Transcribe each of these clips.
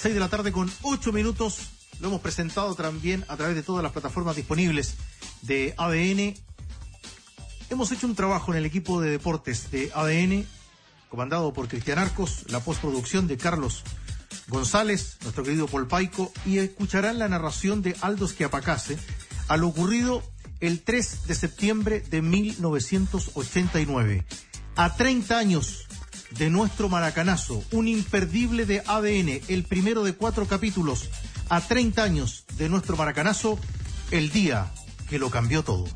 6 de la tarde con 8 minutos. Lo hemos presentado también a través de todas las plataformas disponibles de ADN. Hemos hecho un trabajo en el equipo de deportes de ADN, comandado por Cristian Arcos, la postproducción de Carlos González, nuestro querido Paul Paico, y escucharán la narración de Aldo Schiapacase a lo ocurrido el 3 de septiembre de 1989. A 30 años de nuestro maracanazo, un imperdible de ADN, el primero de 4 capítulos. A 30 años de nuestro maracanazo, el día que lo cambió todo.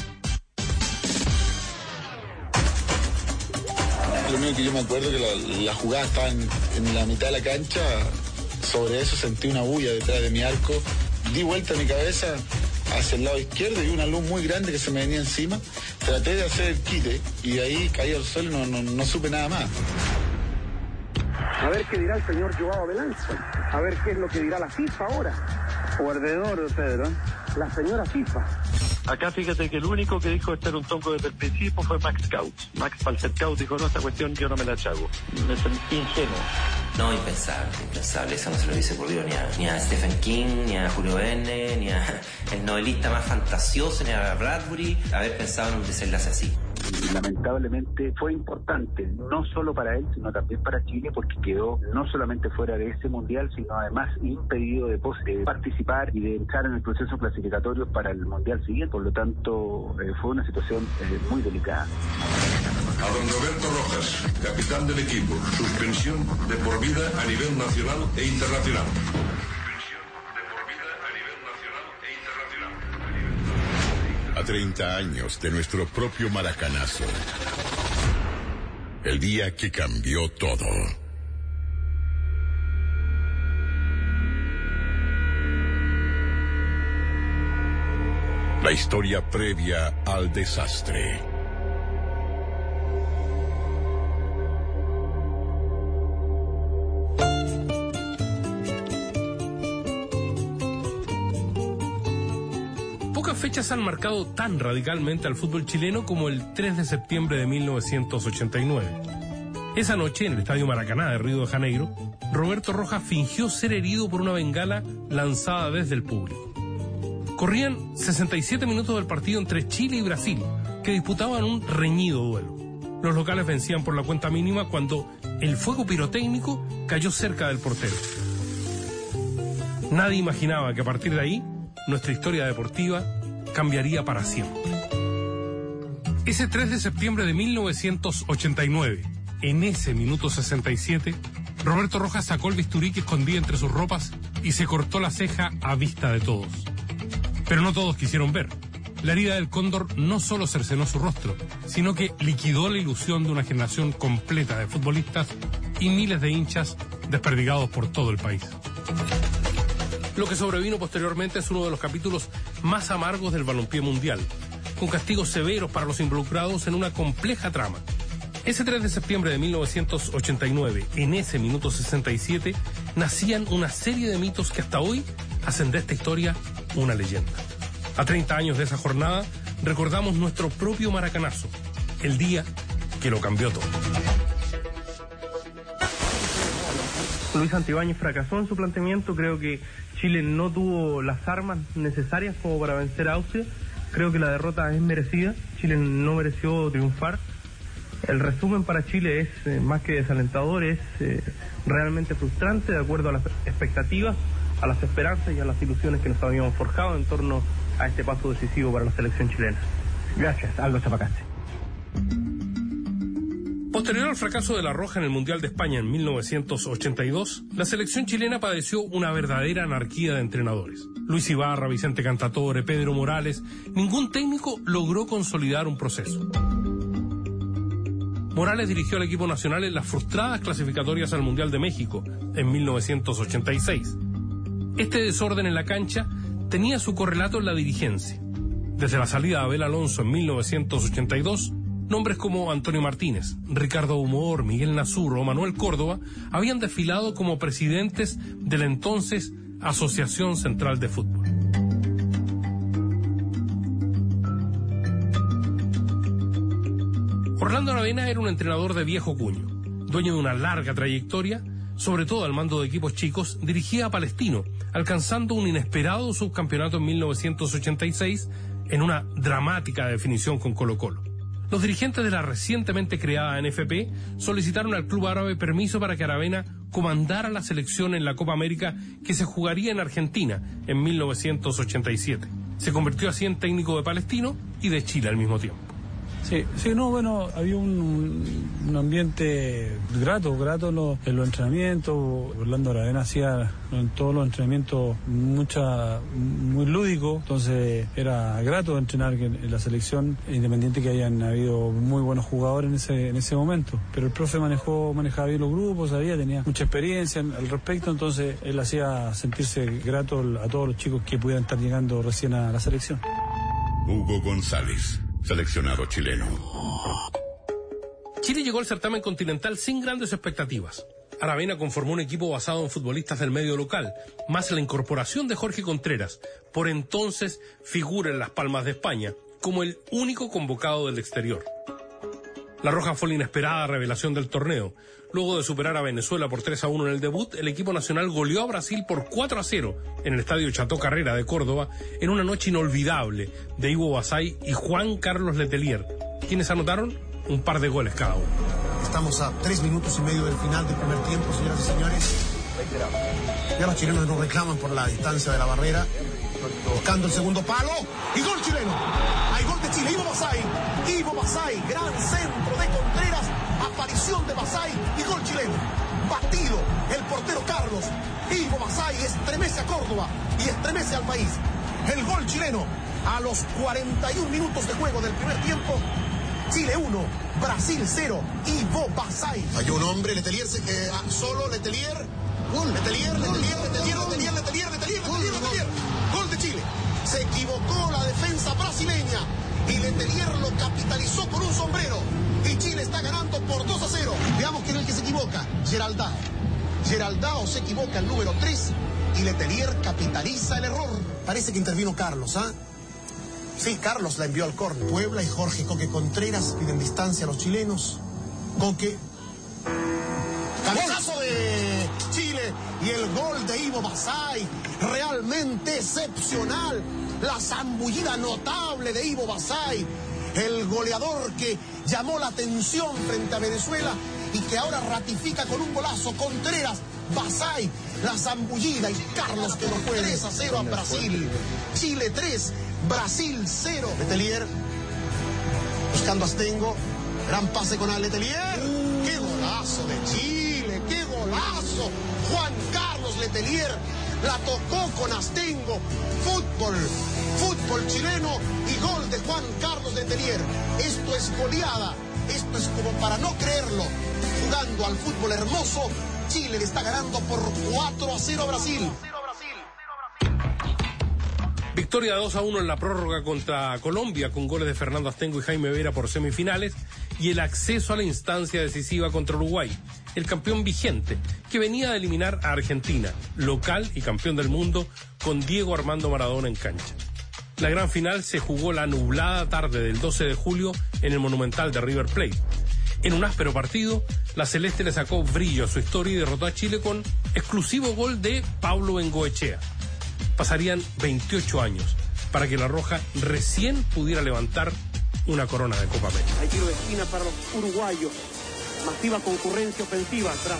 Lo único que yo me acuerdo que la jugada estaba en la mitad de la cancha. Sobre eso sentí una bulla detrás de mi arco. Di vuelta mi cabeza hacia el lado izquierdo y vi una luz muy grande que se me venía encima. Traté de hacer el quite y de ahí caí al suelo y no supe nada más. A ver qué dirá el señor Joao Belanzo. A ver qué es lo que dirá la FIFA ahora. Perdedor, Pedro. La señora FIFA. Acá fíjate que el único que dijo este era un tongo desde el principio fue Max Kaut. Max Palcercaut dijo, no, esta cuestión yo no me la chago. Me sentí ingenuo. No, impensable. Eso no se lo dice por Dios ni a Stephen King, ni a Julio Verne, ni a el novelista más fantasioso, ni a Bradbury haber pensado en un desenlace así. Y lamentablemente fue importante, no solo para él, sino también para Chile, porque quedó no solamente fuera de ese mundial, sino además impedido de participar y de entrar en el proceso clasificatorio para el mundial siguiente. Por lo tanto, fue una situación muy delicada. A don Roberto Rojas, capitán del equipo, suspensión de por vida a nivel nacional e internacional. A 30 años de nuestro propio maracanazo. El día que cambió todo. La historia previa al desastre. Pocas fechas han marcado tan radicalmente al fútbol chileno como el 3 de septiembre de 1989. Esa noche, en el Estadio Maracaná de Río de Janeiro, Roberto Rojas fingió ser herido por una bengala lanzada desde el público. Corrían 67 minutos del partido entre Chile y Brasil, que disputaban un reñido duelo. Los locales vencían por la cuenta mínima cuando el fuego pirotécnico cayó cerca del portero. Nadie imaginaba que a partir de ahí nuestra historia deportiva cambiaría para siempre. Ese 3 de septiembre de 1989, en ese minuto 67, Roberto Rojas sacó el bisturí que escondía entre sus ropas y se cortó la ceja a vista de todos. Pero no todos quisieron ver. La herida del cóndor no solo cercenó su rostro, sino que liquidó la ilusión de una generación completa de futbolistas y miles de hinchas desperdigados por todo el país. Lo que sobrevino posteriormente es uno de los capítulos más amargos del balompié mundial, con castigos severos para los involucrados en una compleja trama. Ese 3 de septiembre de 1989, en ese minuto 67, nacían una serie de mitos que hasta hoy hacen de esta historia una leyenda. A 30 años de esa jornada, recordamos nuestro propio maracanazo, el día que lo cambió todo. Luis Santibáñez fracasó en su planteamiento. Creo que Chile no tuvo las armas necesarias como para vencer a Austria. Creo que la derrota es merecida. Chile no mereció triunfar. El resumen para Chile es más que desalentador, es realmente frustrante de acuerdo a las expectativas, a las esperanzas y a las ilusiones que nos habíamos forjado en torno a este paso decisivo para la selección chilena. Gracias, Aldo Schiapacase. Posterior al fracaso de La Roja en el Mundial de España en 1982, la selección chilena padeció una verdadera anarquía de entrenadores. Luis Ibarra, Vicente Cantatore, Pedro Morales, ningún técnico logró consolidar un proceso. Morales dirigió al equipo nacional en las frustradas clasificatorias al Mundial de México en 1986. Este desorden en la cancha tenía su correlato en la dirigencia. Desde la salida de Abel Alonso en 1982, nombres como Antonio Martínez, Ricardo Humor, Miguel Nazur o Manuel Córdoba habían desfilado como presidentes de la entonces Asociación Central de Fútbol. Orlando Aravena era un entrenador de viejo cuño, dueño de una larga trayectoria, sobre todo al mando de equipos chicos, dirigía a Palestino, alcanzando un inesperado subcampeonato en 1986 en una dramática definición con Colo-Colo. Los dirigentes de la recientemente creada NFP solicitaron al club árabe permiso para que Aravena comandara la selección en la Copa América que se jugaría en Argentina en 1987. Se convirtió así en técnico de Palestino y de Chile al mismo tiempo. Había un ambiente grato en los entrenamientos. Orlando Aravena hacía en todos los entrenamientos muy lúdico, entonces era grato entrenar en la selección, independiente que hayan habido muy buenos jugadores en ese momento. Pero el profe manejaba bien los grupos, tenía mucha experiencia al respecto, entonces él hacía sentirse grato a todos los chicos que pudieran estar llegando recién a la selección. Hugo González, seleccionado chileno. Chile llegó al certamen continental sin grandes expectativas. Aravena conformó un equipo basado en futbolistas del medio local, más la incorporación de Jorge Contreras, por entonces figura en las Palmas de España, como el único convocado del exterior. La roja fue la inesperada revelación del torneo. Luego de superar a Venezuela por 3-1 en el debut, el equipo nacional goleó a Brasil por 4-0 en el estadio Chateau Carrera de Córdoba en una noche inolvidable de Ivo Basay y Juan Carlos Letelier, quienes anotaron un par de goles cada uno. Estamos a 3 minutos y medio del final del primer tiempo, señoras y señores. Ya los chilenos nos reclaman por la distancia de la barrera. Buscando el segundo palo. Y gol chileno. Hay gol de Chile. Ivo Basay. Gran centro de Contreras. Aparición de Basay y gol chileno. Batido el portero Carlos. Ivo Basay estremece a Córdoba y estremece al país. El gol chileno a los 41 minutos de juego del primer tiempo. Chile 1, Brasil 0, Ivo Basay. Falló un hombre, Letelier, solo Letelier. Gol. Letelier. Gol de Chile. Se equivocó la defensa brasileña y Letelier lo capitalizó con un sombrero. Y Chile está ganando por 2-0. Veamos quién es el que se equivoca. Geraldao se equivoca el número 3 y Letelier capitaliza el error. Parece que intervino Carlos, ¿ah? Sí, Carlos la envió al córner. Puebla y Jorge Coque Contreras piden distancia a los chilenos. Coque. Cabezazo de Chile y el gol de Ivo Basay. Realmente excepcional. La zambullida notable de Ivo Basay. El goleador que llamó la atención frente a Venezuela y que ahora ratifica con un golazo. Contreras, Basay, la zambullida y Carlos que no puede. 3-0 a Brasil. Chile 3, Brasil 0. Letelier buscando a Astengo. Gran pase con Letelier. ¡Qué golazo de Chile! ¡Qué golazo! Juan Carlos Letelier la tocó con Astengo. Fútbol chileno y gol de Juan Carlos Letelier. Esto es goleada. Esto es como para no creerlo. Jugando al fútbol hermoso, Chile le está ganando por 4-0 a Brasil. Victoria 2-1 en la prórroga contra Colombia con goles de Fernando Astengo y Jaime Vera por semifinales y el acceso a la instancia decisiva contra Uruguay, el campeón vigente que venía de eliminar a Argentina, local y campeón del mundo, con Diego Armando Maradona en cancha. La gran final se jugó la nublada tarde del 12 de julio en el Monumental de River Plate. En un áspero partido, la Celeste le sacó brillo a su historia y derrotó a Chile con exclusivo gol de Pablo Bengoechea. Pasarían 28 años para que la Roja recién pudiera levantar una corona de Copa América. Hay tiro de esquina para los uruguayos. Masiva concurrencia ofensiva atrás.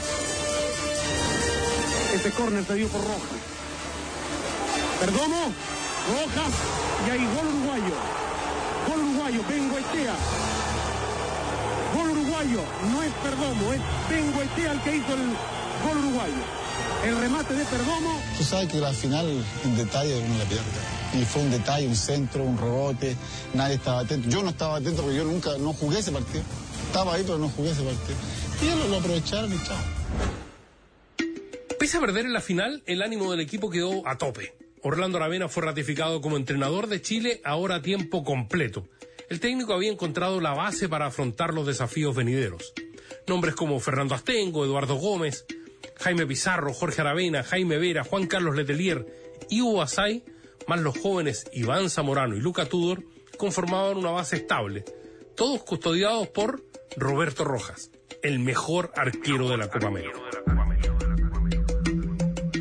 Ese córner se dio por Rojas. Perdomo, Rojas y ahí gol uruguayo. Gol uruguayo, Bengoechea. Gol uruguayo, no es Perdomo, es Bengoechea el que hizo el gol uruguayo. El remate de Perdomo. Tú sabes que la final, en detalle, uno la pierde. Y fue un detalle, un centro, un rebote, nadie estaba atento. Yo no estaba atento porque yo nunca, no jugué ese partido. Estaba ahí, pero no jugué ese partido. Y ellos lo aprovecharon y chao. Pese a perder en la final, el ánimo del equipo quedó a tope. Orlando Aravena fue ratificado como entrenador de Chile, ahora a tiempo completo. El técnico había encontrado la base para afrontar los desafíos venideros. Nombres como Fernando Astengo, Eduardo Gómez, Jaime Pizarro, Jorge Aravena, Jaime Vera, Juan Carlos Letelier, Ivo Basay, más los jóvenes Iván Zamorano y Luca Tudor, conformaban una base estable, todos custodiados por Roberto Rojas, el mejor arquero de la Copa América.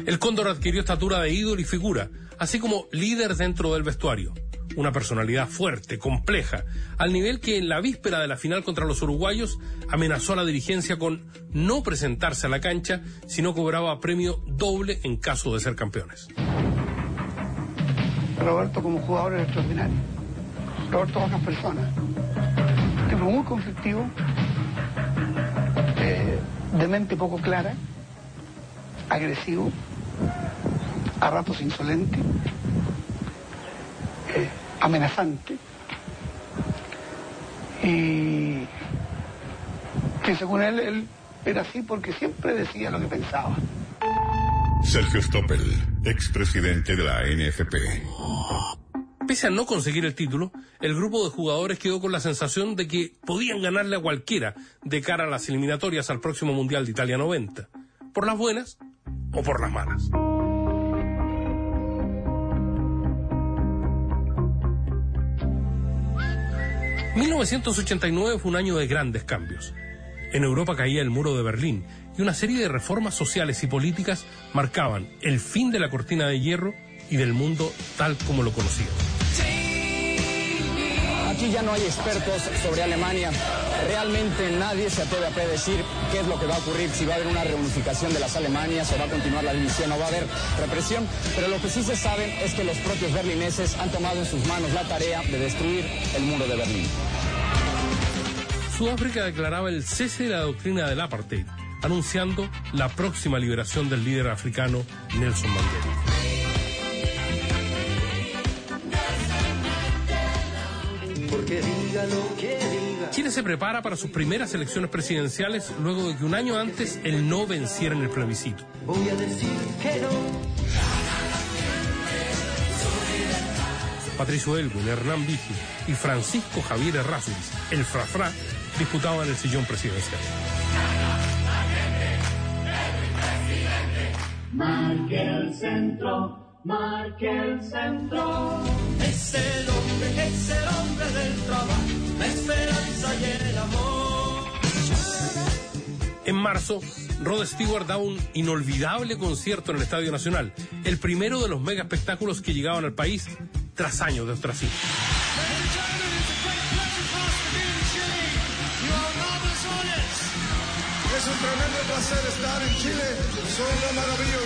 El Cóndor adquirió estatura de ídolo y figura, así como líder dentro del vestuario. Una personalidad fuerte, compleja, al nivel que en la víspera de la final contra los uruguayos amenazó a la dirigencia con no presentarse a la cancha si no cobraba premio doble en caso de ser campeones. Roberto como jugador es extraordinario. Roberto Rojas persona. Tipo muy conflictivo, de mente poco clara, agresivo, a ratos insolente, amenazante, y que según él era así porque siempre decía lo que pensaba. Sergio Stoppel, expresidente de la NFP. Pese a no conseguir el título, el grupo de jugadores quedó con la sensación de que podían ganarle a cualquiera de cara a las eliminatorias al próximo Mundial de Italia 90, por las buenas o por las malas. ...1989 fue un año de grandes cambios. En Europa caía el muro de Berlín y una serie de reformas sociales y políticas marcaban el fin de la cortina de hierro y del mundo tal como lo conocíamos. Aquí ya no hay expertos sobre Alemania. Realmente nadie se atreve a predecir qué es lo que va a ocurrir, si va a haber una reunificación de las Alemanias o va a continuar la división o va a haber represión. Pero lo que sí se sabe es que los propios berlineses han tomado en sus manos la tarea de destruir el muro de Berlín. Sudáfrica declaraba el cese de la doctrina del apartheid, anunciando la próxima liberación del líder africano Nelson Mandela. Chile se prepara para sus primeras elecciones presidenciales luego de que un año antes el no venciera en el plebiscito. Voy a decir que no. Patricio Elwin, Hernán Vigi y Francisco Javier Errázuriz, el Frafra, disputaban el sillón presidencial. Marque el centro, marque el centro. Es el hombre del trabajo, la esperanza y el amor. En marzo, Rod Stewart da un inolvidable concierto en el Estadio Nacional, el primero de los mega espectáculos que llegaban al país tras años de ostracismo. Es un tremendo placer estar en Chile. Son una maravilla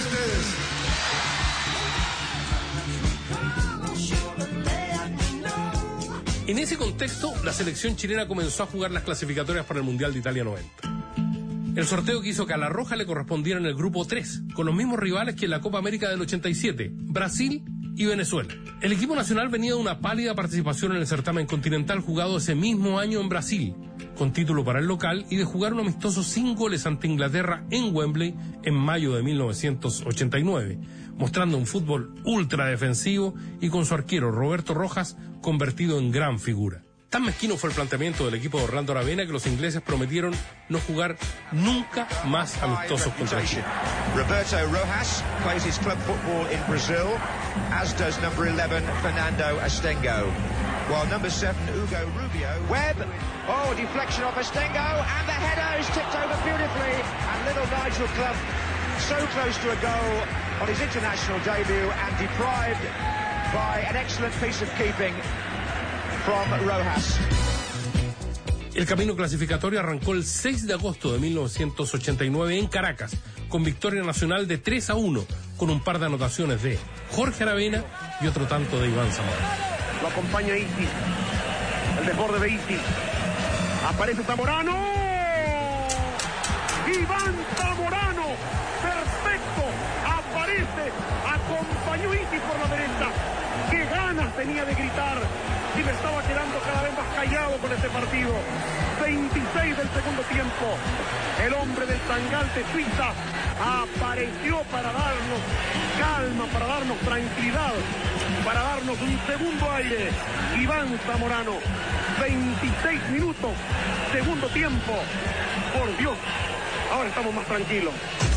ustedes. En ese contexto, la selección chilena comenzó a jugar las clasificatorias para el Mundial de Italia 90. El sorteo que hizo que a La Roja le correspondiera en el grupo 3, con los mismos rivales que en la Copa América del 87, Brasil y Venezuela. El equipo nacional venía de una pálida participación en el certamen continental jugado ese mismo año en Brasil, con título para el local, y de jugar un amistoso sin goles ante Inglaterra en Wembley en mayo de 1989, mostrando un fútbol ultra defensivo y con su arquero Roberto Rojas convertido en gran figura. Tan mezquino fue el planteamiento del equipo de Orlando Aravena que los ingleses prometieron no jugar nunca más amistosos contra Chile. Roberto Rojas plays his club football in Brazil, as does number 11 Fernando Astengo. While number 7 Hugo Rubio, Webb, oh, deflection off Astengo, and the header is tipped over beautifully, and little Nigel Clough so close to a goal on his international debut and deprived by an excellent piece of keeping from Rojas. El camino clasificatorio arrancó el 6 de agosto de 1989 en Caracas, con victoria nacional de 3-1, con un par de anotaciones de Jorge Aravena y otro tanto de Iván Zamorano. Lo acompaña Iti, el desborde de Iti. Aparece Zamorano. Iván Zamorano, perfecto, aparece, acompañó Iti por la derecha. Qué ganas tenía de gritar. Y me estaba quedando cada vez más callado con este partido. 26 del segundo tiempo. El hombre del Tangal de Suiza apareció para darnos calma, para darnos tranquilidad, para darnos un segundo aire. Iván Zamorano, 26 minutos, segundo tiempo. Por Dios, ahora estamos más tranquilos.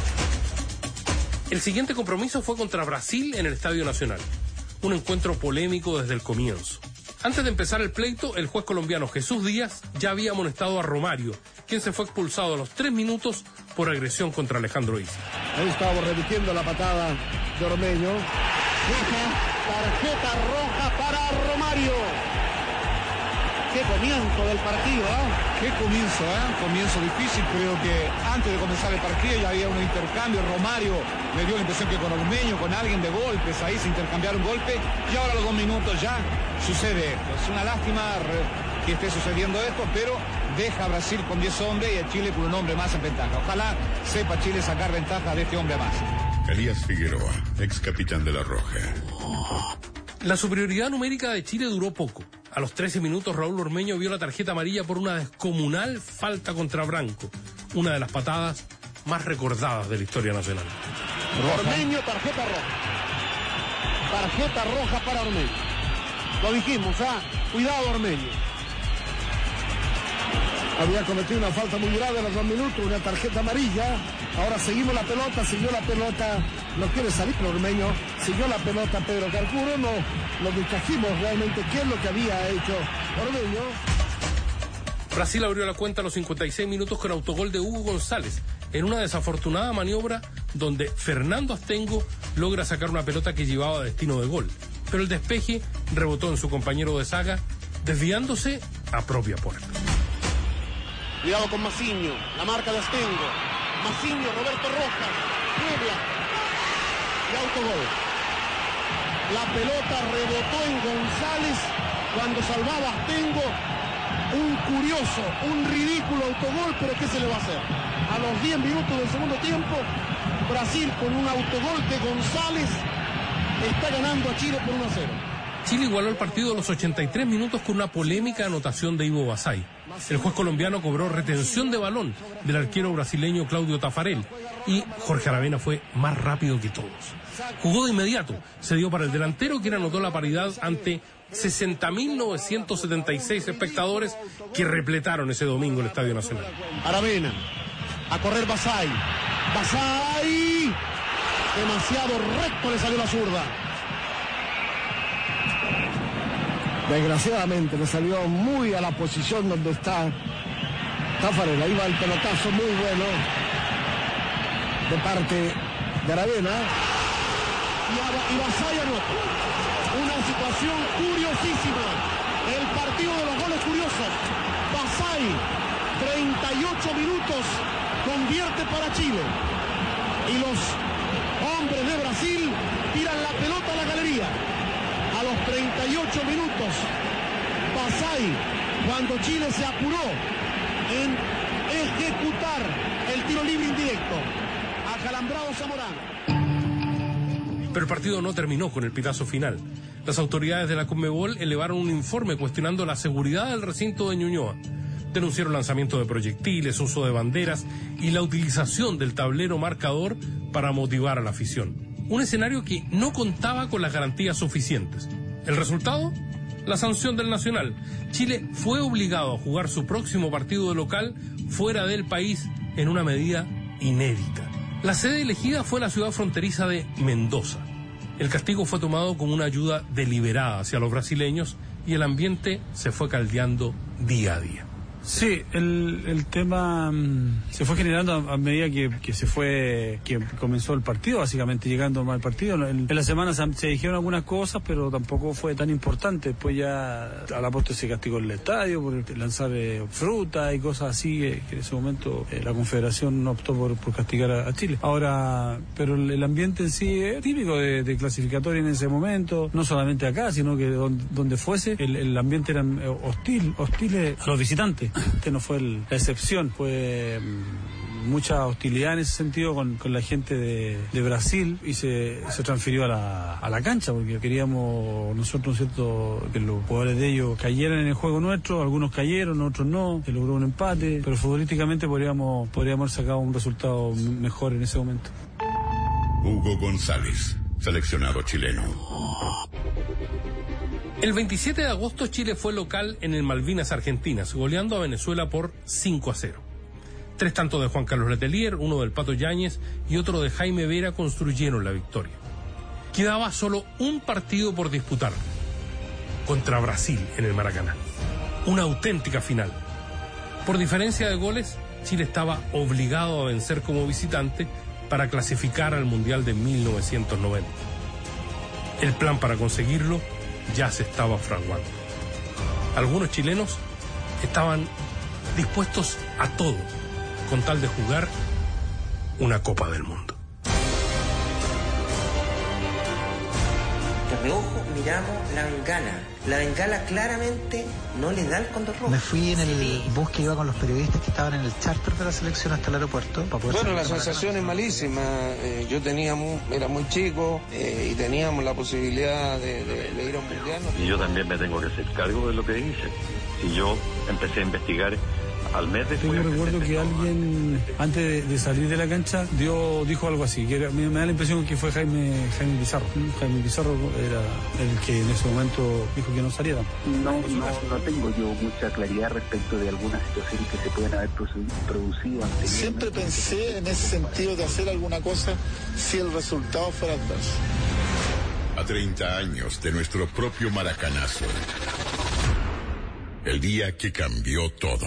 El siguiente compromiso fue contra Brasil en el Estadio Nacional. Un encuentro polémico desde el comienzo. Antes de empezar el pleito, el juez colombiano Jesús Díaz ya había amonestado a Romario, quien se fue expulsado a los 3 minutos por agresión contra Alejandro Isa. Ahí estamos repitiendo la patada de Ormeño. Tarjeta roja para Romario. Qué comienzo del partido, Qué comienzo, comienzo difícil. Creo que antes de comenzar el partido ya había un intercambio. Romario me dio la impresión que con Ormeño, con alguien de golpes, ahí se intercambiaron golpes. Y ahora a los 2 minutos ya sucede esto. Es una lástima que esté sucediendo esto, pero deja a Brasil con 10 hombres y a Chile con un hombre más en ventaja. Ojalá sepa Chile sacar ventaja de este hombre más. Elías Figueroa, ex capitán de la Roja. La superioridad numérica de Chile duró poco. A los 13 minutos Raúl Ormeño vio la tarjeta amarilla por una descomunal falta contra Branco, una de las patadas más recordadas de la historia nacional. Ormeño, tarjeta roja. Tarjeta roja para Ormeño. Lo dijimos, cuidado Ormeño. Había cometido una falta muy grave a los 2 minutos, una tarjeta amarilla. Ahora seguimos la pelota, siguió la pelota. No quiere salir Ormeño. Siguió la pelota Pedro Carcuro. No nos distrajimos realmente qué es lo que había hecho Ormeño. Brasil abrió la cuenta a los 56 minutos con autogol de Hugo González, en una desafortunada maniobra donde Fernando Astengo logra sacar una pelota que llevaba a destino de gol. Pero el despeje rebotó en su compañero de zaga, desviándose a propia puerta. Cuidado con Maciño, la marca de Astengo. Maciño, Roberto Rojas, Puebla y autogol. La pelota rebotó en González cuando salvaba a Astengo. Un curioso, un ridículo autogol, pero ¿qué se le va a hacer? A los 10 minutos del segundo tiempo, Brasil con un autogol de González está ganando a Chile por 1-0. Chile igualó el partido a los 83 minutos con una polémica anotación de Ivo Basay. El juez colombiano cobró retención de balón del arquero brasileño Claudio Tafarel y Jorge Aravena fue más rápido que todos. Jugó de inmediato, se dio para el delantero, quien anotó la paridad ante 60.976 espectadores que repletaron ese domingo el Estadio Nacional. Aravena, a correr Basay. Basay, demasiado recto le salió la zurda. Desgraciadamente le salió muy a la posición donde está Tafarel. Ahí va el pelotazo muy bueno de parte de Aravena. Y Basay anotó. Una situación curiosísima. El partido de los goles curiosos. Basay, 38 minutos, convierte para Chile. Y los hombres de Brasil tiran la pelota a la galería. A los 38 minutos, Basay, cuando Chile se apuró en ejecutar el tiro libre indirecto. Acalambrado Zamorano. Pero el partido no terminó con el pitazo final. Las autoridades de la Conmebol elevaron un informe cuestionando la seguridad del recinto de Ñuñoa. Denunciaron lanzamiento de proyectiles, uso de banderas y la utilización del tablero marcador para motivar a la afición. Un escenario que no contaba con las garantías suficientes. ¿El resultado? La sanción del Nacional. Chile fue obligado a jugar su próximo partido de local fuera del país en una medida inédita. La sede elegida fue la ciudad fronteriza de Mendoza. El castigo fue tomado como una ayuda deliberada hacia los brasileños y el ambiente se fue caldeando día a día. Sí, el tema se fue generando a medida que comenzó el partido, básicamente llegando más al partido. En la semana se dijeron algunas cosas, pero tampoco fue tan importante. Después ya a la postre se castigó el estadio por lanzar fruta y cosas así, que en ese momento la Confederación optó por castigar a Chile. Ahora, pero el ambiente en sí es típico de clasificatoria en ese momento, no solamente acá, sino que donde fuese, el ambiente era hostil a los visitantes. Este no fue la excepción, fue mucha hostilidad en ese sentido con la gente de Brasil y se transfirió a la cancha porque queríamos nosotros, ¿cierto?, que los jugadores de ellos cayeran en el juego nuestro. Algunos cayeron, otros no, se logró un empate, pero futbolísticamente podríamos haber sacado un resultado mejor en ese momento. Hugo González, seleccionado chileno. El 27 de agosto Chile fue local en el Malvinas Argentinas, goleando a Venezuela por 5-0. 3 tantos de Juan Carlos Letelier, uno del Pato Yáñez y otro de Jaime Vera construyeron la victoria. Quedaba solo un partido por disputar, contra Brasil en el Maracaná. Una auténtica final. Por diferencia de goles, Chile estaba obligado a vencer como visitante para clasificar al Mundial de 1990. El plan para conseguirlo ya se estaba fraguando. Algunos chilenos estaban dispuestos a todo con tal de jugar una Copa del Mundo. De reojo miramos la bengala. La bengala claramente no le da el Cóndor Rojo. Me fui en el bus que iba con los periodistas que estaban en el charter de la selección hasta el aeropuerto. Bueno, la sensación es malísima. Yo era muy chico y teníamos la posibilidad de ir a un mundial. Y yo también me tengo que hacer cargo de lo que hice. Y yo empecé a investigar al mes después. Yo recuerdo que alguien, antes de salir de la cancha, dijo algo así, que me da la impresión que fue Jaime Pizarro. Jaime Pizarro era el que en ese momento dijo que no saliera. No tengo yo mucha claridad respecto de algunas situaciones que se pueden haber producido anteriormente. Siempre pensé en ese sentido de hacer alguna cosa si el resultado fuera adverso. A 30 años de nuestro propio maracanazo. El día que cambió todo.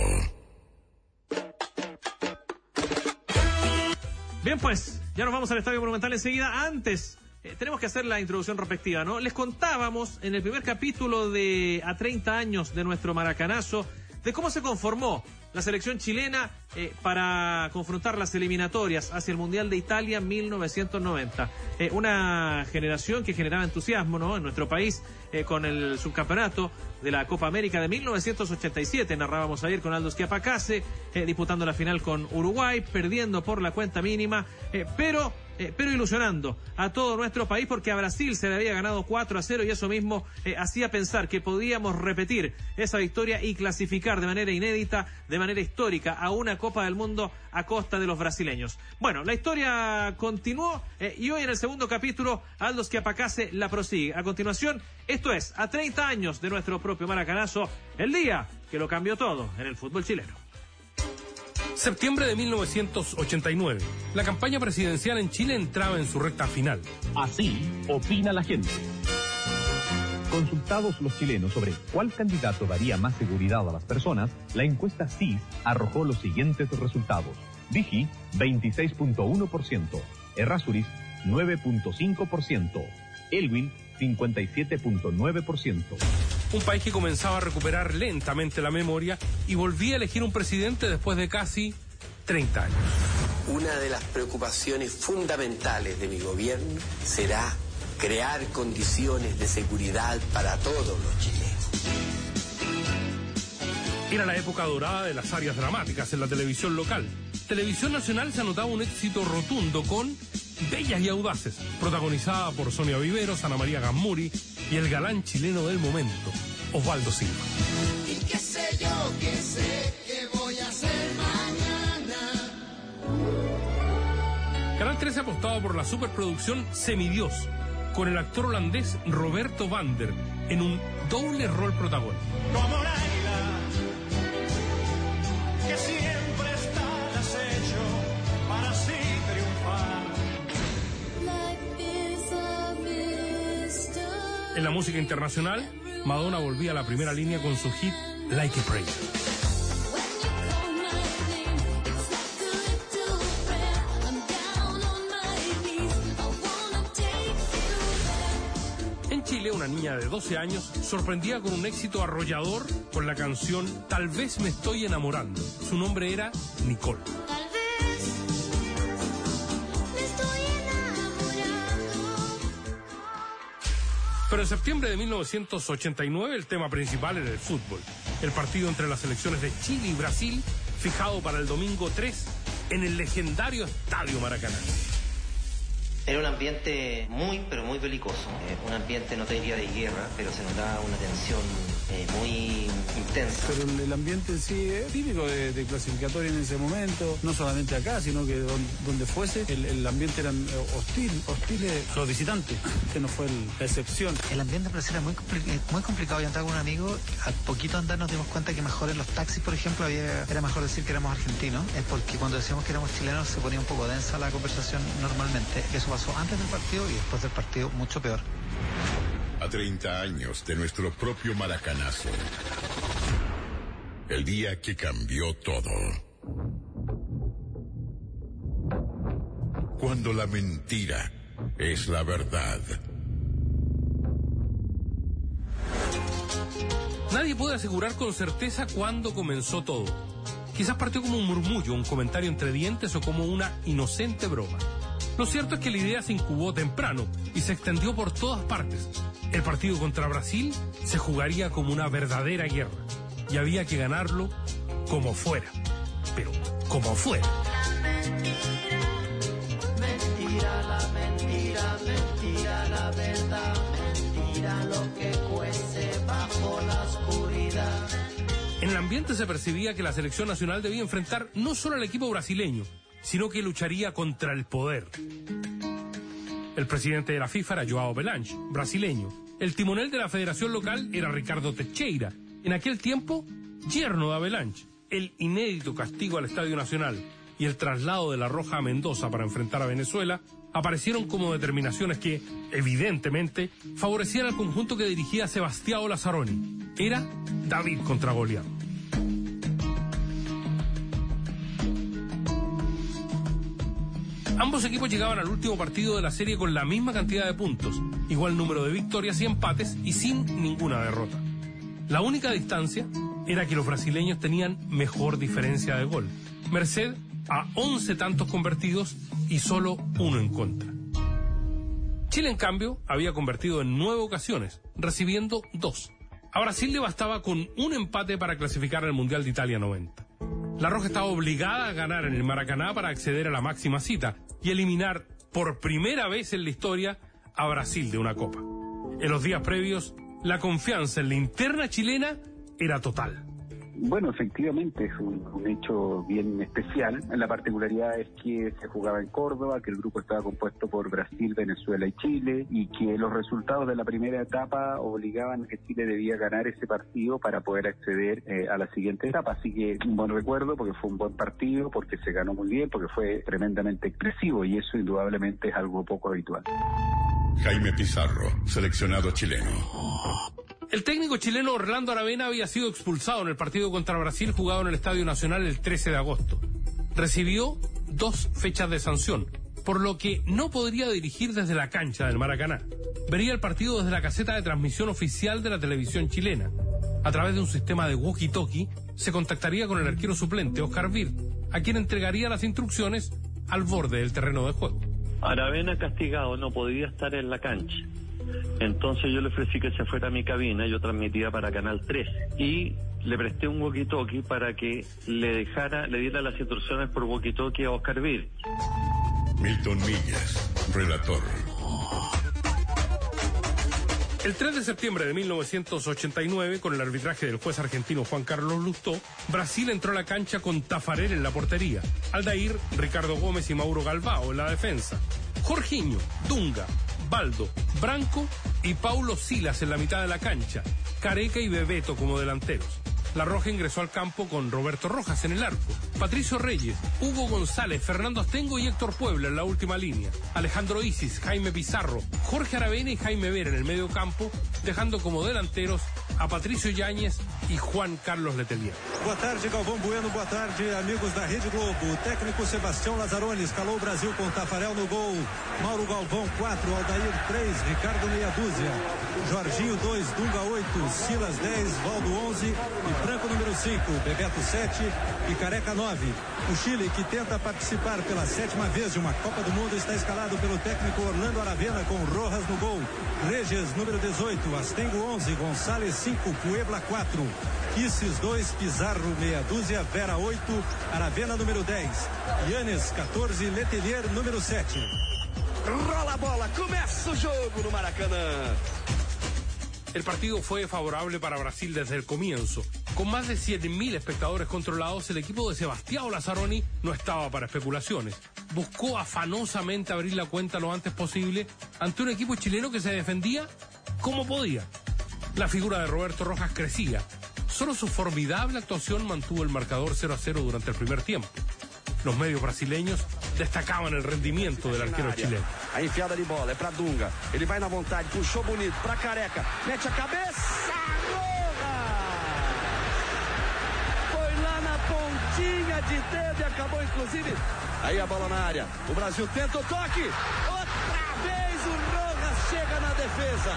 Bien, pues, ya nos vamos al Estadio Monumental enseguida. Antes, tenemos que hacer la introducción respectiva, ¿no? Les contábamos en el primer capítulo de A 30 años de nuestro maracanazo de cómo se conformó la selección chilena para confrontar las eliminatorias hacia el Mundial de Italia 1990. Una generación que generaba entusiasmo, ¿no?, en nuestro país con el subcampeonato de la Copa América de 1987. Narrábamos ayer con Aldo Schiapacase, disputando la final con Uruguay, perdiendo por la cuenta mínima, pero ilusionando a todo nuestro país porque a Brasil se le había ganado 4-0 y eso mismo hacía pensar que podíamos repetir esa victoria y clasificar de manera inédita, de manera histórica, a una Copa del Mundo a costa de los brasileños. Bueno, la historia continuó y hoy en el segundo capítulo Aldo Schiapacase la prosigue. A continuación, esto es A 30 años de nuestro propio maracanazo, el día que lo cambió todo en el fútbol chileno. Septiembre de 1989. La campaña presidencial en Chile entraba en su recta final. Así opina la gente. Consultados los chilenos sobre cuál candidato daría más seguridad a las personas, la encuesta CIS arrojó los siguientes resultados. Digi, 26.1%. Errázuriz, 9.5%. Elwin, 57.9%. Un país que comenzaba a recuperar lentamente la memoria y volvía a elegir un presidente después de casi 30 años. Una de las preocupaciones fundamentales de mi gobierno será crear condiciones de seguridad para todos los chilenos. Era la época dorada de las áreas dramáticas en la televisión local. Televisión Nacional se anotaba un éxito rotundo con Bellas y Audaces, protagonizada por Sonia Viveros, Ana María Gammuri y el galán chileno del momento, Osvaldo Silva. Y qué sé yo, qué voy a hacer mañana. Canal 13 apostaba por la superproducción Semidios, con el actor holandés Roberto Vander en un doble rol protagónico. Como la águila, que siempre está al acecho para así triunfar. En la música internacional, Madonna volvía a la primera línea con su hit Like a Prayer. En Chile, una niña de 12 años sorprendía con un éxito arrollador con la canción Tal vez me estoy enamorando. Su nombre era Nicole. Pero en septiembre de 1989 el tema principal era el fútbol. El partido entre las selecciones de Chile y Brasil, fijado para el domingo 3 en el legendario Estadio Maracaná. Era un ambiente muy, pero muy belicoso. Un ambiente, no te diría de guerra, pero se notaba una tensión muy intensa. Pero el ambiente en sí es típico de clasificatoria en ese momento, no solamente acá, sino que donde fuese, el ambiente era hostiles los visitantes, que no fue la excepción. El ambiente en Brasil era muy complicado. Yo andaba con un amigo, al poquito andar nos dimos cuenta que mejor en los taxis, por ejemplo, era mejor decir que éramos argentinos, es porque cuando decíamos que éramos chilenos se ponía un poco densa la conversación normalmente. Eso pasó antes del partido y después del partido mucho peor. A 30 años de nuestro propio maracanazo. El día que cambió todo. cuando la mentira es la verdad. Nadie puede asegurar con certeza cuándo comenzó todo. Quizás partió como un murmullo, un comentario entre dientes o como una inocente broma. Lo cierto es que la idea se incubó temprano y se extendió por todas partes. El partido contra Brasil se jugaría como una verdadera guerra y había que ganarlo como fuera. Pero como fuera. Mentira, la mentira, mentira, la verdad, mentira lo que cuece bajo la oscuridad. En el ambiente se percibía que la selección nacional debía enfrentar no solo al equipo brasileño, sino que lucharía contra el poder. El presidente de la FIFA era João Havelange, brasileño. El timonel de la federación local era Ricardo Teixeira, en aquel tiempo yerno de Havelange. El inédito castigo al Estadio Nacional y el traslado de la Roja a Mendoza para enfrentar a Venezuela aparecieron como determinaciones que, evidentemente, favorecían al conjunto que dirigía Sebastião Lazzaroni. Era David contra Goliat. Ambos equipos llegaban al último partido de la serie con la misma cantidad de puntos, igual número de victorias y empates y sin ninguna derrota. La única distancia era que los brasileños tenían mejor diferencia de gol, merced a 11 tantos convertidos y solo uno en contra. Chile, en cambio, había convertido en 9 ocasiones, recibiendo 2. A Brasil le bastaba con un empate para clasificar al Mundial de Italia 90. La Roja estaba obligada a ganar en el Maracaná para acceder a la máxima cita y eliminar por primera vez en la historia a Brasil de una copa. En los días previos, la confianza en la interna chilena era total. Bueno, efectivamente es un hecho bien especial. La particularidad es que se jugaba en Córdoba, que el grupo estaba compuesto por Brasil, Venezuela y Chile, y que los resultados de la primera etapa obligaban a que Chile debía ganar ese partido para poder acceder a la siguiente etapa. Así que un buen recuerdo, porque fue un buen partido, porque se ganó muy bien, porque fue tremendamente expresivo, y eso indudablemente es algo poco habitual. Jaime Pizarro, seleccionado chileno. El técnico chileno Orlando Aravena había sido expulsado en el partido contra Brasil jugado en el Estadio Nacional el 13 de agosto. Recibió 2 fechas de sanción, por lo que no podría dirigir desde la cancha del Maracaná. Vería el partido desde la caseta de transmisión oficial de la televisión chilena. A través de un sistema de walkie-talkie, se contactaría con el arquero suplente Oscar Wirth, a quien entregaría las instrucciones al borde del terreno de juego. Aravena, castigado, no podía estar en la cancha. Entonces yo le ofrecí que se fuera a mi cabina, yo transmitía para Canal 13 y le presté un walkie-talkie para que le diera las instrucciones por walkie-talkie a Oscar Wirth. Milton Millas, relator. El 3 de septiembre de 1989, con el arbitraje del juez argentino Juan Carlos Lustó, Brasil entró a la cancha con Tafarel en la portería, Aldair, Ricardo Gómez y Mauro Galvao en la defensa, Jorginho, Dunga, Baldo, Branco y Paulo Silas en la mitad de la cancha, Careca y Bebeto como delanteros. La Roja ingresó al campo con Roberto Rojas en el arco, Patricio Reyes, Hugo González, Fernando Astengo y Héctor Puebla en la última línea, Alejandro Isis, Jaime Pizarro, Jorge Aravena y Jaime Vera en el medio campo, dejando como delanteros a Patricio Yáñez y Juan Carlos Letelier. Boa tarde, Galvão Bueno, boa tarde, amigos da Rede Globo. O técnico Sebastião Lazzaroni escalou o Brasil com Tafarel no gol, Mauro Galvão 4, Aldair 3, Ricardo meia dúzia, Jorginho 2, Dunga 8, Silas 10, Valdo 11 e Branco número 5, Bebeto 7 e Careca 9. O Chile, que tenta participar pela 7ª vez de uma Copa do Mundo, está escalado pelo técnico Orlando Aravena com Rojas no gol, Regis número 18, Astengo 11, Gonçalves 5, Puebla 4, Isis 2, Pizarro meia dúzia, Vera 8, Aravena número 10, Yannis 14, Letelier número 7. Rola a bola, começa o jogo no Maracanã. El partido fue favorable para Brasil desde el comienzo. Con más de 7.000 espectadores controlados, el equipo de Sebastião Lazzaroni no estaba para especulaciones. Buscó afanosamente abrir la cuenta lo antes posible ante un equipo chileno que se defendía como podía. La figura de Roberto Rojas crecía. Solo su formidable actuación mantuvo el marcador 0-0 durante el primer tiempo. Los medios brasileños destacaban el rendimiento del arquero chileno. A enfiada de bola é para Dunga. Ele vai na vontade, puxou bonito para Careca. Mete a cabeça. Foi lá na pontinha pontinha de dedo e acabou, inclusive. Aí a bola na área. O Brasil tenta o toque. Outra vez o Rojas chega na defesa.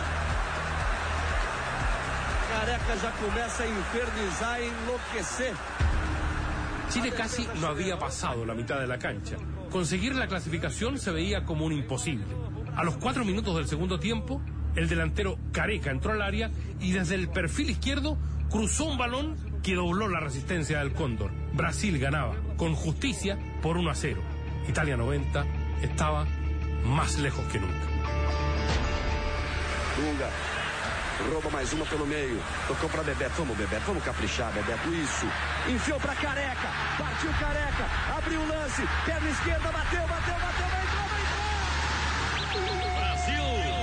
Careca ya comienza a infernizar, a enloquecer. Chile casi no había pasado la mitad de la cancha. Conseguir la clasificación se veía como un imposible. A los 4 minutos del segundo tiempo, el delantero Careca entró al área y desde el perfil izquierdo cruzó un balón que dobló la resistencia del Cóndor. Brasil ganaba con justicia por 1-0. Italia 90 estaba más lejos que nunca. Dunga rouba mais uma pelo meio. Tocou para Bebeto. Vamos caprichar, Bebeto. Isso. Enfiou para Careca. Partiu Careca. Abriu o lance. Perna esquerda. Bateu. Vai entrar. Brasil.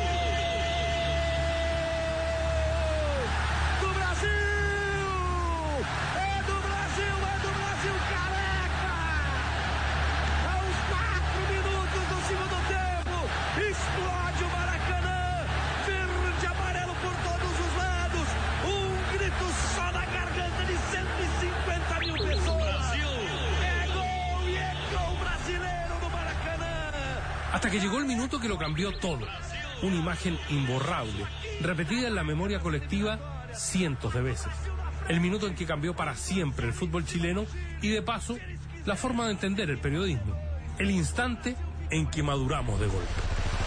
Do Brasil. É do Brasil, Careca. Aos 4 minutos do segundo tempo. Explode o Maracanã. Verde, amarelo por todos os lados. Um grito só na garganta de 150 mil pessoas. Brasil. É gol brasileiro no Maracanã. Hasta que llegó el minuto que lo cambió todo. Una imagen imborrable, repetida en la memoria colectiva cientos de veces. El minuto en que cambió para siempre el fútbol chileno y de paso la forma de entender el periodismo. El instante en que maduramos de golpe.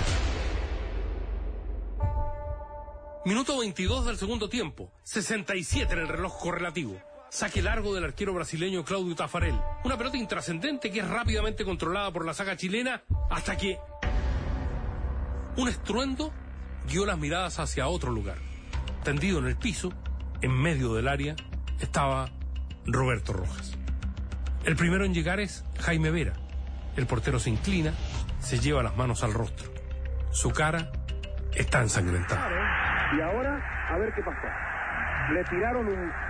Minuto 22 del segundo tiempo, 67 en el reloj correlativo. Saque largo del arquero brasileño Cláudio Taffarel. Una pelota intrascendente que es rápidamente controlada por la saga chilena hasta que un estruendo guió las miradas hacia otro lugar. Tendido en el piso, en medio del área, estaba Roberto Rojas. El primero en llegar es Jaime Vera. El portero se inclina, se lleva las manos al rostro. Su cara está ensangrentada. Y ahora, a ver qué pasó. Le tiraron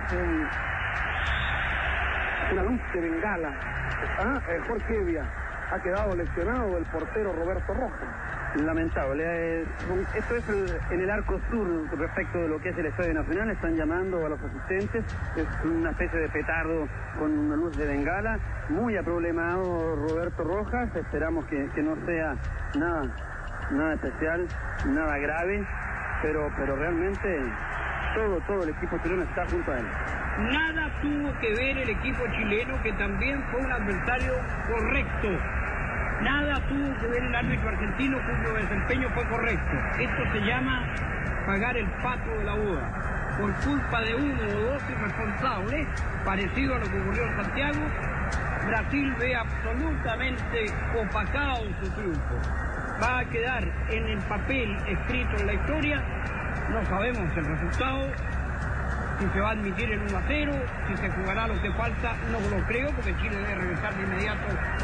una luz de bengala. Jorge Evia ha quedado lesionado el portero Roberto Rojas. Lamentable. Esto es en el arco sur respecto de lo que es el Estadio Nacional. Están llamando a los asistentes. Es una especie de petardo con una luz de bengala. Muy aproblemado Roberto Rojas. Esperamos que no sea nada especial, nada grave. Pero realmente todo el equipo chileno está junto a él. Nada tuvo que ver el equipo chileno, que también fue un adversario correcto. Nada tuvo que ver el árbitro argentino, cuyo desempeño fue correcto. Esto se llama pagar el pato de la boda. Por culpa de uno o dos irresponsables, parecido a lo que ocurrió en Santiago, Brasil ve absolutamente opacado su triunfo. Va a quedar en el papel escrito en la historia, no sabemos el resultado, si se va a admitir el 1-0, si se jugará lo que falta, no lo creo, porque Chile debe regresar de inmediato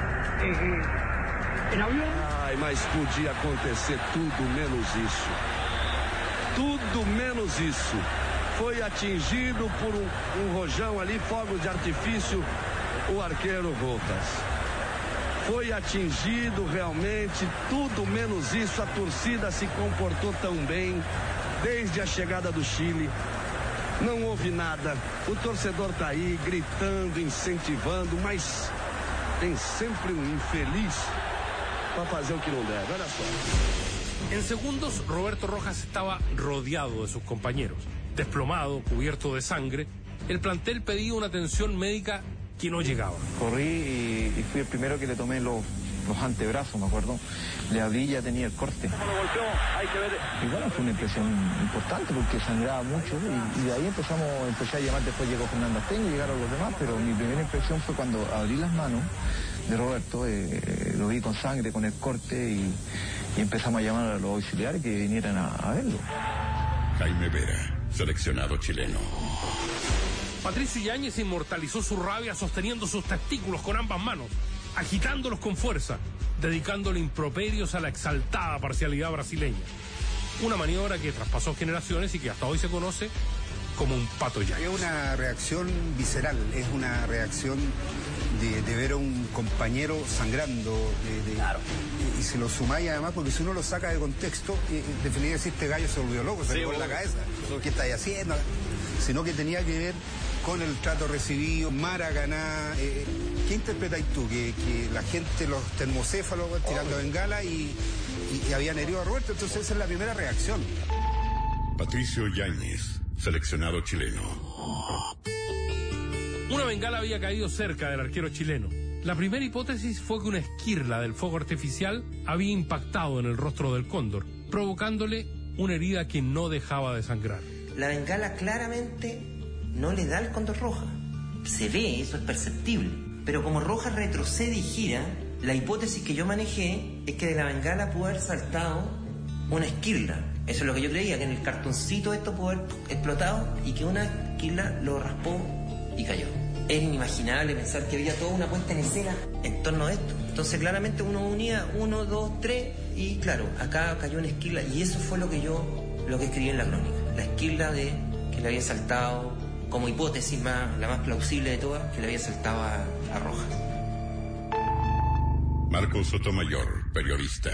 en avião. Ai, mas podia acontecer tudo menos isso. Tudo menos isso. Foi atingido por um rojão ali, fogos de artifício, o arqueiro Rojas. Foi atingido realmente, tudo menos isso. A torcida se comportou tão bem desde a chegada do Chile. Não houve nada. O torcedor está aí gritando, incentivando, mas tem sempre um infeliz para fazer o que não deve. Olha só. En segundos, Roberto Rojas estaba rodeado de sus compañeros. Desplomado, cubierto de sangre, el plantel pedía una atención médica que no llegaba. Corrí y fui el primero que le tomé los antebrazos, me acuerdo. Le abrí, ya tenía el corte. Y bueno, fue una impresión importante porque sangraba mucho y de ahí empecé a llamar, después llegó Fernando Astengo y llegaron los demás, pero mi primera impresión fue cuando abrí las manos de Roberto, lo vi con sangre, con el corte y empezamos a llamar a los auxiliares que vinieran a verlo. Jaime Vera, seleccionado chileno. Patricio Yáñez inmortalizó su rabia sosteniendo sus testículos con ambas manos, agitándolos con fuerza, dedicándole improperios a la exaltada parcialidad brasileña. Una maniobra que traspasó generaciones y que hasta hoy se conoce como un pato Yáñez. Es una reacción visceral, es una reacción de ver a un compañero sangrando, claro. Y se lo sumáis además, porque si uno lo saca de contexto, definitivamente decir, este gallo se volvió loco, se le en la cabeza, ¿qué estáis haciendo? Sino que tenía que ver con el trato recibido, Maracaná. ¿Qué interpretáis tú? Que la gente, los termocéfalos, tirando bengala y habían herido a Roberto, entonces esa es la primera reacción. Patricio Yáñez, seleccionado chileno. Una bengala había caído cerca del arquero chileno. La primera hipótesis fue que una esquirla del fuego artificial había impactado en el rostro del cóndor, provocándole una herida que no dejaba de sangrar. La bengala claramente no le da al cóndor Rojas. Se ve, eso es perceptible. Pero como Rojas retrocede y gira, la hipótesis que yo manejé es que de la bengala pudo haber saltado una esquirla. Eso es lo que yo creía, que en el cartoncito esto pudo haber explotado y que una esquirla lo raspó y cayó. Era inimaginable pensar que había toda una puesta en escena en torno a esto. Entonces claramente uno unía 1, 2, 3 y claro, acá cayó una esquirla y eso fue lo que escribí en la crónica. La esquirla de que le había saltado, como hipótesis la más plausible de todas, que le había saltado a Rojas. Marcos Sotomayor, periodista.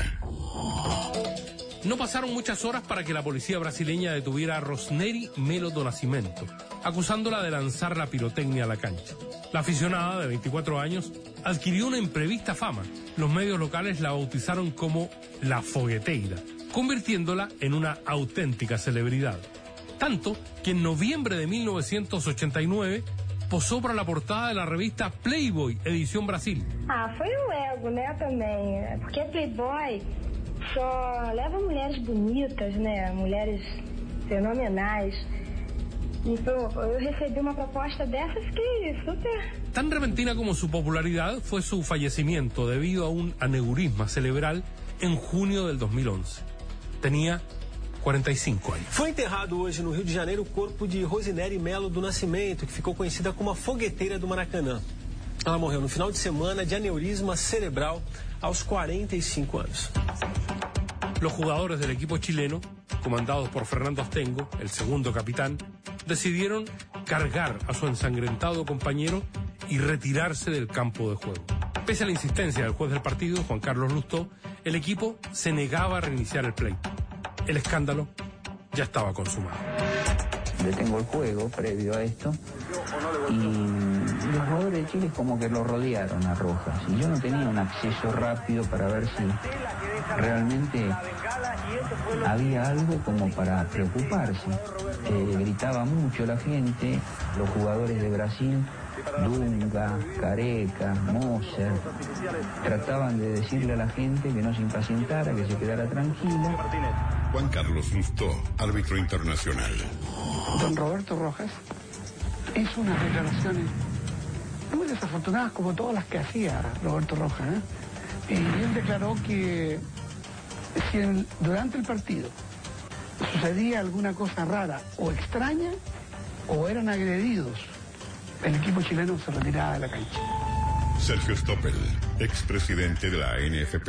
No pasaron muchas horas para que la policía brasileña detuviera a Rosneri Melo do Nascimento, acusándola de lanzar la pirotecnia a la cancha. La aficionada, de 24 años, adquirió una imprevista fama. Los medios locales la bautizaron como la fogueteira, convirtiéndola en una auténtica celebridad. Tanto que en noviembre de 1989 posó para la portada de la revista Playboy, edición Brasil. Foi ego, né, também. Porque Playboy só leva mulheres bonitas, né, mulheres fenomenais. Então, eu recebi uma proposta dessas que super... Tan repentina como su popularidad fue su fallecimiento debido a un aneurisma cerebral en junio del 2011. Tenía 45 anos. Foi enterrado hoje no Rio de Janeiro o corpo de Rosineri Melo do Nascimento, que ficou conhecida como a fogueteira do Maracanã. Ela morreu no final de semana de aneurisma cerebral aos 45 anos. Los jugadores del equipo chileno, comandados por Fernando Astengo, el segundo capitán, decidieron cargar a su ensangrentado compañero y retirarse del campo de juego. Pese a la insistencia del juez del partido, Juan Carlos Lustó, el equipo se negaba a reiniciar el pleito. El escándalo ya estaba consumado. Detengo el juego previo a esto y los jugadores de Chile como que lo rodearon a Rojas y yo no tenía un acceso rápido para ver si realmente había algo como para preocuparse. Gritaba mucho la gente, los jugadores de Brasil, Dunga, Careca, Moser, trataban de decirle a la gente que no se impacientara, que se quedara tranquila. Juan Carlos Lustó, árbitro internacional. Don Roberto Rojas hizo unas declaraciones muy desafortunadas como todas las que hacía Roberto Rojas, ¿eh? Y él declaró que si durante el partido sucedía alguna cosa rara o extraña o eran agredidos, el equipo chileno se retiraba de la cancha. Sergio Stoppel, expresidente de la NFP.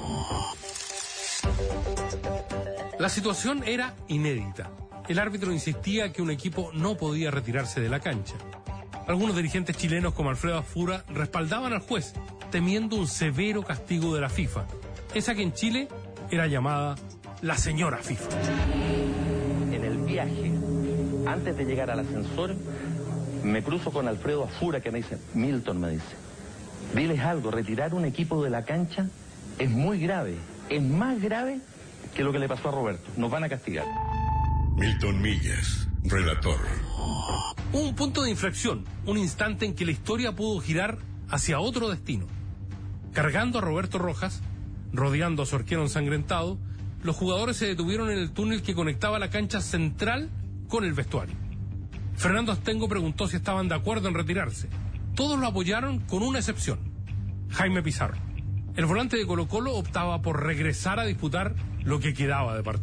La situación era inédita. El árbitro insistía que un equipo no podía retirarse de la cancha. Algunos dirigentes chilenos como Alfredo Afura respaldaban al juez, temiendo un severo castigo de la FIFA, esa que en Chile era llamada la señora FIFA. En el viaje, antes de llegar al ascensor, me cruzo con Alfredo Afura que me dice, Milton, me dice, diles algo, retirar un equipo de la cancha es muy grave, es más grave que lo que le pasó a Roberto, nos van a castigar. Milton Millas, relator. Un punto de inflexión, un instante en que la historia pudo girar hacia otro destino. Cargando a Roberto Rojas, rodeando a su arquero ensangrentado, los jugadores se detuvieron en el túnel que conectaba la cancha central con el vestuario. Fernando Astengo preguntó si estaban de acuerdo en retirarse. Todos lo apoyaron con una excepción, Jaime Pizarro. El volante de Colo-Colo optaba por regresar a disputar lo que quedaba de partido.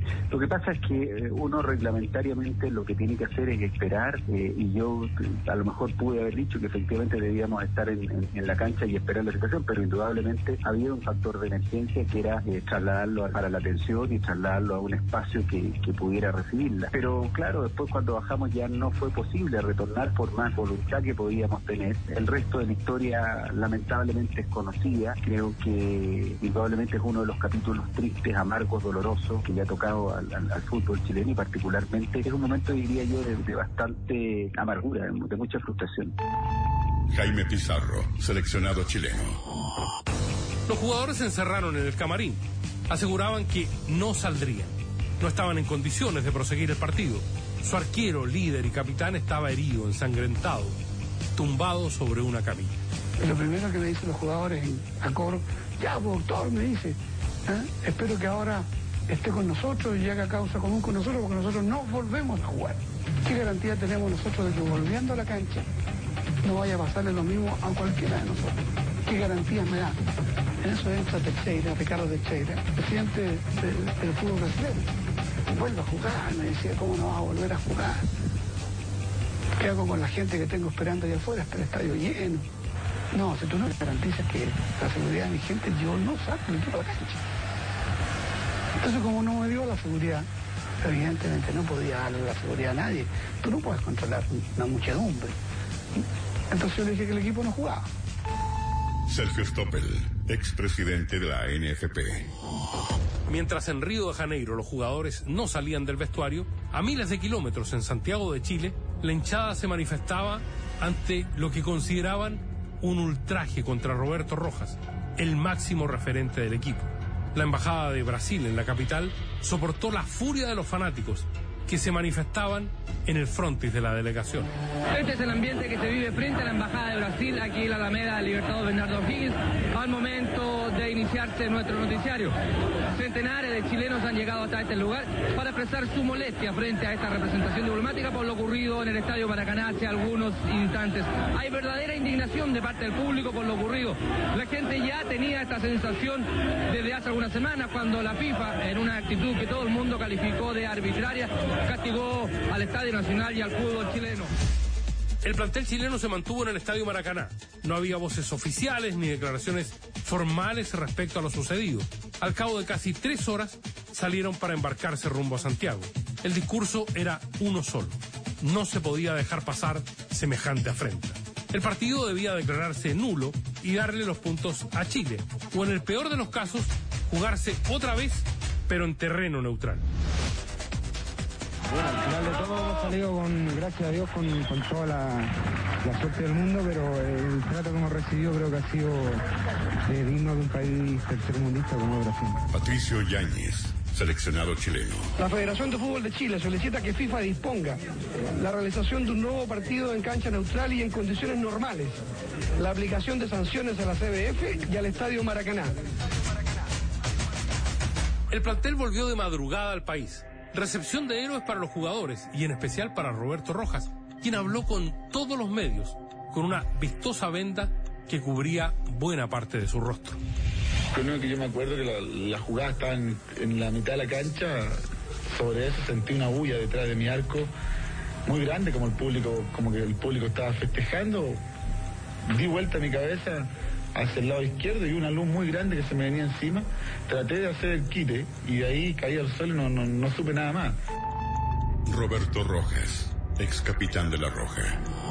Lo que pasa es que uno reglamentariamente lo que tiene que hacer es esperar, y yo a lo mejor pude haber dicho que efectivamente debíamos estar en la cancha y esperar la situación, pero indudablemente había un factor de emergencia que era trasladarlo para la atención y trasladarlo a un espacio que pudiera recibirla. Pero claro, después cuando bajamos ya no fue posible retornar por más voluntad que podíamos tener. El resto de la historia lamentablemente es conocida. Creo que indudablemente es uno de los capítulos tristes, amargos, dolorosos que le ha tocado al fútbol chileno, y particularmente es un momento, diría yo, de bastante amargura, de mucha frustración. Jaime Pizarro, seleccionado chileno. Los jugadores se encerraron en el camarín. Aseguraban que no saldrían. No estaban en condiciones de proseguir el partido. Su arquero, líder y capitán estaba herido, ensangrentado, tumbado sobre una camilla. Lo primero que me dicen los jugadores a coro, ya, doctor, me dice, espero que ahora esté con nosotros y haga causa común con nosotros, porque nosotros no volvemos a jugar. ¿Qué garantía tenemos nosotros de que volviendo a la cancha no vaya a pasarle lo mismo a cualquiera de nosotros? ¿Qué garantías me da? En eso entra Teixeira, Ricardo Teixeira, presidente del fútbol brasileño. Vuelve a jugar, me decía, ¿cómo no vas a volver a jugar? ¿Qué hago con la gente que tengo esperando allá afuera? Está el estadio lleno. No, si tú no garantizas que la seguridad de mi gente, yo no saco el equipo a la cancha. Entonces, como no me dio la seguridad, evidentemente no podía darle la seguridad a nadie. Tú no puedes controlar una muchedumbre. Entonces yo le dije que el equipo no jugaba. Sergio Stoppel, expresidente de la NFP. Mientras en Río de Janeiro los jugadores no salían del vestuario, a miles de kilómetros en Santiago de Chile, la hinchada se manifestaba ante lo que consideraban un ultraje contra Roberto Rojas, el máximo referente del equipo. La embajada de Brasil en la capital soportó la furia de los fanáticos que se manifestaban en el frontis de la delegación. Este es el ambiente que se vive frente a la embajada de Brasil, aquí en la Alameda Libertador Bernardo O'Higgins, al momento de iniciarse nuestro noticiario. Centenares de chilenos han llegado hasta este lugar para expresar su molestia frente a esta representación diplomática por lo ocurrido en el Estadio Maracaná hace algunos instantes. Hay verdadera indignación de parte del público por lo ocurrido. La gente ya tenía esta sensación desde hace algunas semanas, cuando la FIFA, en una actitud que todo el mundo calificó de arbitraria, castigó al Estadio Nacional y al fútbol chileno. El plantel chileno se mantuvo en el Estadio Maracaná. No había voces oficiales ni declaraciones formales respecto a lo sucedido. Al cabo de casi 3 horas salieron para embarcarse rumbo a Santiago. El discurso era uno solo: no se podía dejar pasar semejante afrenta. El partido debía declararse nulo y darle los puntos a Chile, o en el peor de los casos, jugarse otra vez, pero en terreno neutral. Bueno, al final de todo hemos salido gracias a Dios, con toda la suerte del mundo, pero el trato que hemos recibido creo que ha sido digno de un país tercermundista como Brasil. Patricio Yáñez, seleccionado chileno. La Federación de Fútbol de Chile solicita que FIFA disponga la realización de un nuevo partido en cancha neutral y en condiciones normales, la aplicación de sanciones a la CBF y al Estadio Maracaná. El plantel volvió de madrugada al país. Recepción de héroes para los jugadores y en especial para Roberto Rojas, quien habló con todos los medios con una vistosa venda que cubría buena parte de su rostro. Lo único que yo me acuerdo es que la jugada estaba en la mitad de la cancha. Sobre eso sentí una bulla detrás de mi arco muy grande, como que el público estaba festejando. Di vuelta mi cabeza hacia el lado izquierdo y una luz muy grande que se me venía encima. Traté de hacer el quite y de ahí caí al suelo y no supe nada más. Roberto Rojas, ex capitán de La Roja.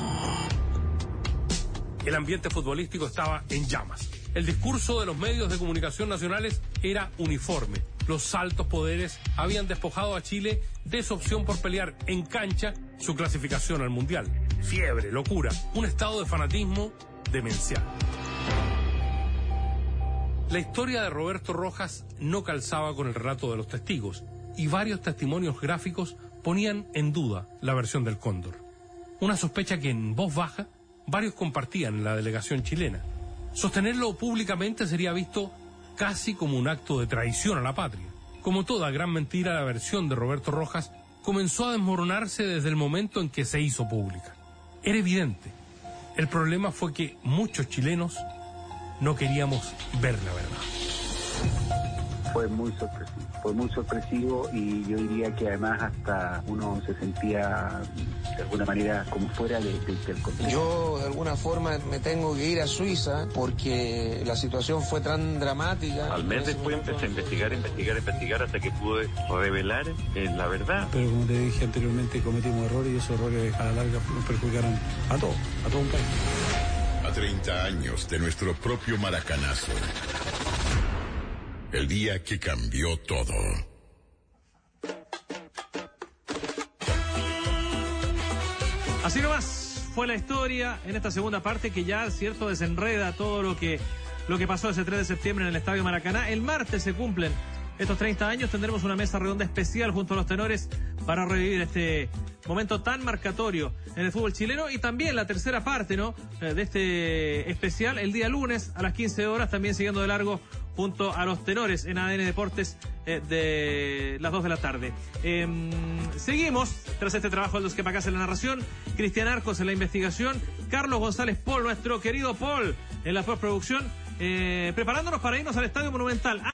El ambiente futbolístico estaba en llamas. El discurso de los medios de comunicación nacionales era uniforme. Los altos poderes habían despojado a Chile de su opción por pelear en cancha su clasificación al Mundial. Fiebre, locura, un estado de fanatismo demencial. La historia de Roberto Rojas no calzaba con el relato de los testigos, y varios testimonios gráficos ponían en duda la versión del Cóndor. Una sospecha que en voz baja varios compartían en la delegación chilena. Sostenerlo públicamente sería visto casi como un acto de traición a la patria. Como toda gran mentira, la versión de Roberto Rojas comenzó a desmoronarse desde el momento en que se hizo pública. Era evidente. El problema fue que muchos chilenos no queríamos ver la verdad. Fue muy sorpresivo y yo diría que además hasta uno se sentía de alguna manera como fuera del contexto. Yo de alguna forma me tengo que ir a Suiza porque la situación fue tan dramática. Al mes después empecé a investigar hasta que pude revelar la verdad. Pero como te dije anteriormente, cometimos errores y esos errores a la larga nos perjudicaron a todo un país. A 30 años de nuestro propio maracanazo. El día que cambió todo. Así nomás fue la historia en esta segunda parte que ya, cierto, desenreda todo lo que pasó ese 3 de septiembre en el Estadio Maracaná. El martes se cumplen estos 30 años, tendremos una mesa redonda especial junto a los tenores para revivir este momento tan marcatorio en el fútbol chileno y también la tercera parte, ¿no?, de este especial el día lunes a las 15 horas, también siguiendo de largo junto a los tenores en ADN Deportes de las 2 de la tarde. Seguimos tras este trabajo de los que Pacás en la narración, Cristian Arcos en la investigación, Carlos González Paul, nuestro querido Paul, en la postproducción, preparándonos para irnos al Estadio Monumental.